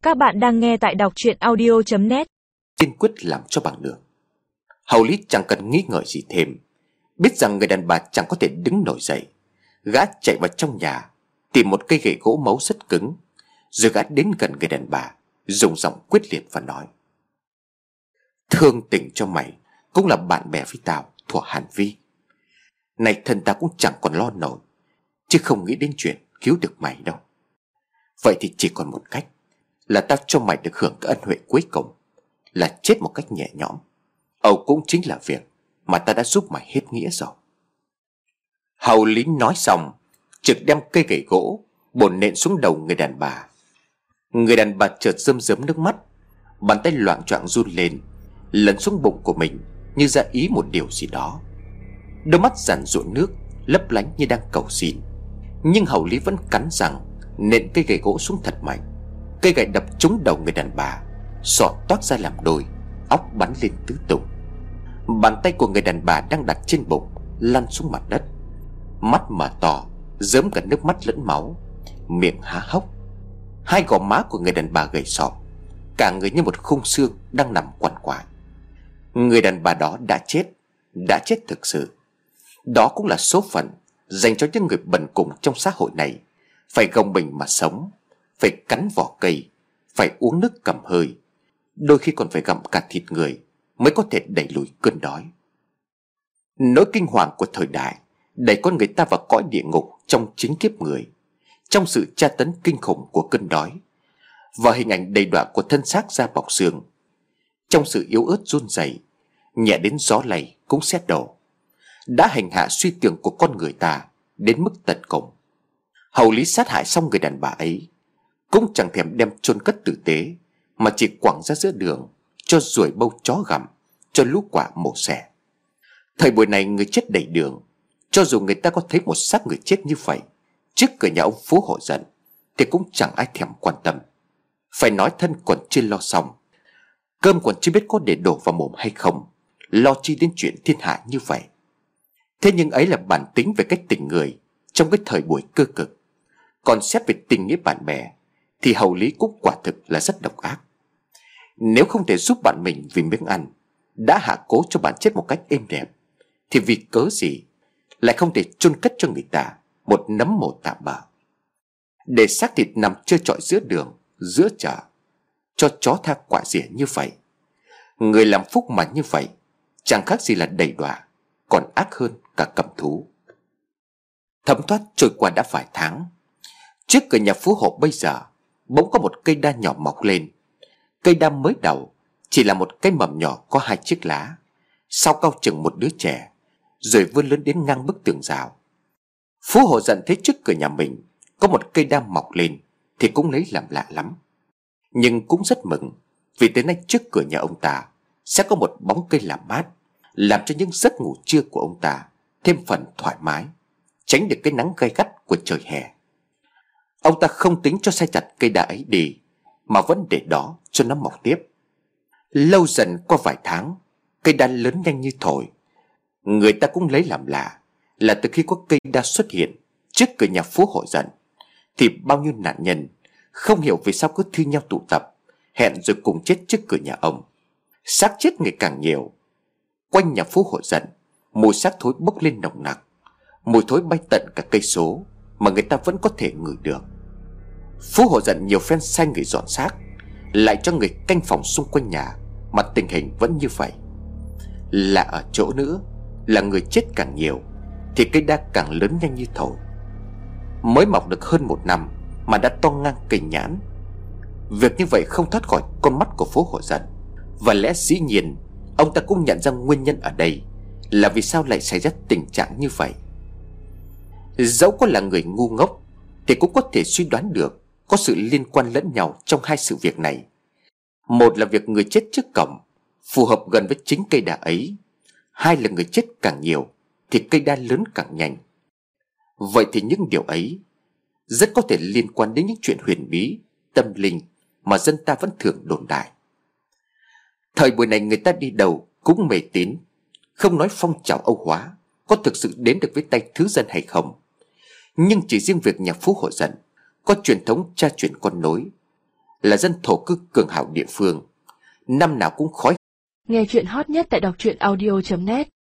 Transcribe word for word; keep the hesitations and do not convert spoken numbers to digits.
Các bạn đang nghe tại đọc truyện audio chấm net. Kiên quyết làm cho bằng được. Hầu Lý chẳng cần nghĩ ngợi gì thêm, biết rằng người đàn bà chẳng có thể đứng nổi dậy. Gã chạy vào trong nhà, tìm một cây gậy gỗ mấu rất cứng, rồi gã đến gần người đàn bà, dùng giọng quyết liệt và nói: "Thương tình cho mày cũng là bạn bè với tao thuở Hàn Vi. Này thân ta cũng chẳng còn lo nổi, chứ không nghĩ đến chuyện cứu được mày đâu. Vậy thì chỉ còn một cách, là tao cho mày được hưởng cái ân huệ cuối cùng, là chết một cách nhẹ nhõm. Âu cũng chính là việc mà ta đã giúp mày hết nghĩa rồi." Hầu Lý nói xong, trực đem cây gậy gỗ bổ nện xuống đầu người đàn bà. Người đàn bà chợt rơm rớm nước mắt, bàn tay loạng choạng run lên, lấn xuống bụng của mình như ra ý một điều gì đó. Đôi mắt giàn giụa nước lấp lánh như đang cầu xin. Nhưng Hầu Lý vẫn cắn răng nện cây gậy gỗ xuống thật mạnh. Cây gậy đập trúng đầu người đàn bà, sọ toác ra làm đôi, óc bắn lên tứ tung. Bàn tay của người đàn bà đang đặt trên bụng lăn xuống mặt đất, mắt mở to rớm cả nước mắt lẫn máu, miệng há hốc. Hai gò má của người đàn bà gầy sọm, cả người như một khung xương đang nằm quằn quại. Người đàn bà đó đã chết, đã chết thực sự. Đó cũng là số phận dành cho những người bần cùng trong xã hội này, phải gồng mình mà sống, phải cắn vỏ cây, phải uống nước cầm hơi, đôi khi còn phải gặm cả thịt người mới có thể đẩy lùi cơn đói. Nỗi kinh hoàng của thời đại đẩy con người ta vào cõi địa ngục trong chính kiếp người, trong sự tra tấn kinh khủng của cơn đói và hình ảnh đầy đọa của thân xác da bọc xương, trong sự yếu ớt run rẩy nhẹ đến gió lay cũng sét đổ, đã hành hạ suy tưởng của con người ta đến mức tận cùng. Hầu Lý sát hại xong người đàn bà ấy, cũng chẳng thèm đem chôn cất tử tế, mà chỉ quẳng ra giữa đường cho ruồi bâu chó gặm, cho lũ quả mổ xẻ. Thời buổi này người chết đầy đường, cho dù người ta có thấy một xác người chết như vậy trước cửa nhà ông Phú Hộ Dận thì cũng chẳng ai thèm quan tâm. Phải nói thân còn chưa lo xong, cơm còn chưa biết có để đổ vào mồm hay không, lo chi đến chuyện thiên hạ như vậy. Thế nhưng ấy là bản tính về cách tình người trong cái thời buổi cơ cực. Còn xét về tình nghĩa bạn bè thì Hầu Lý cũng quả thực là rất độc ác. Nếu không thể giúp bạn mình vì miếng ăn, đã hạ cố cho bạn chết một cách êm đẹp, thì vì cớ gì lại không thể chôn cất cho người ta một nấm mồ tạm bợ, để xác thịt nằm trơ trọi giữa đường, giữa chợ, cho chó tha quả rỉa như vậy. Người làm phúc mà như vậy chẳng khác gì là đầy đọa, còn ác hơn cả cầm thú. Thấm thoát trôi qua đã vài tháng, trước cửa nhà Phú Hộ bây giờ bỗng có một cây đa nhỏ mọc lên. Cây đa mới đầu chỉ là một cái mầm nhỏ có hai chiếc lá, sau cao chừng một đứa trẻ, rồi vươn lớn đến ngang bức tường rào. Phú Hộ Dận thấy trước cửa nhà mình có một cây đa mọc lên thì cũng lấy làm lạ lắm, nhưng cũng rất mừng, vì tới nay trước cửa nhà ông ta sẽ có một bóng cây làm mát, làm cho những giấc ngủ trưa của ông ta thêm phần thoải mái, tránh được cái nắng gay gắt của trời hè. Ông ta không tính cho sai chặt cây đa ấy đi, mà vẫn để đó cho nó mọc tiếp. Lâu dần qua vài tháng, cây đa lớn nhanh như thổi. Người ta cũng lấy làm lạ là từ khi có cây đa xuất hiện trước cửa nhà Phú Hộ Dận thì bao nhiêu nạn nhân không hiểu vì sao cứ thi nhau tụ tập, hẹn rồi cùng chết trước cửa nhà ông. Xác chết ngày càng nhiều. Quanh nhà Phú Hộ Dận, mùi xác thối bốc lên nồng nặc, mùi thối bay tận cả cây số mà người ta vẫn có thể ngửi được. Phú Hộ Dận nhiều phen sai người dọn xác, lại cho người canh phòng xung quanh nhà, mà tình hình vẫn như vậy. Lạ ở chỗ nữa là người chết càng nhiều thì cây đa càng lớn nhanh như thổi. Mới mọc được hơn một năm mà đã to ngang cây nhãn. Việc như vậy không thoát khỏi con mắt của Phú Hộ Dận, và lẽ dĩ nhiên ông ta cũng nhận ra nguyên nhân ở đây là vì sao lại xảy ra tình trạng như vậy. Dẫu có là người ngu ngốc thì cũng có thể suy đoán được có sự liên quan lẫn nhau trong hai sự việc này. Một là việc người chết trước cổng phù hợp gần với chính cây đa ấy, hai là người chết càng nhiều thì cây đa lớn càng nhanh. Vậy thì những điều ấy rất có thể liên quan đến những chuyện huyền bí, tâm linh mà dân ta vẫn thường đồn đại. Thời buổi này người ta đi đâu cũng mê tín, không nói phong trào Âu hóa có thực sự đến được với tay thứ dân hay không, nhưng chỉ riêng việc nhà Phú Hộ Dận có truyền thống cha truyền con nối, là dân thổ cư cường hào địa phương, năm nào cũng khói. Nghe chuyện hot nhất tại đọc truyện audio chấm net.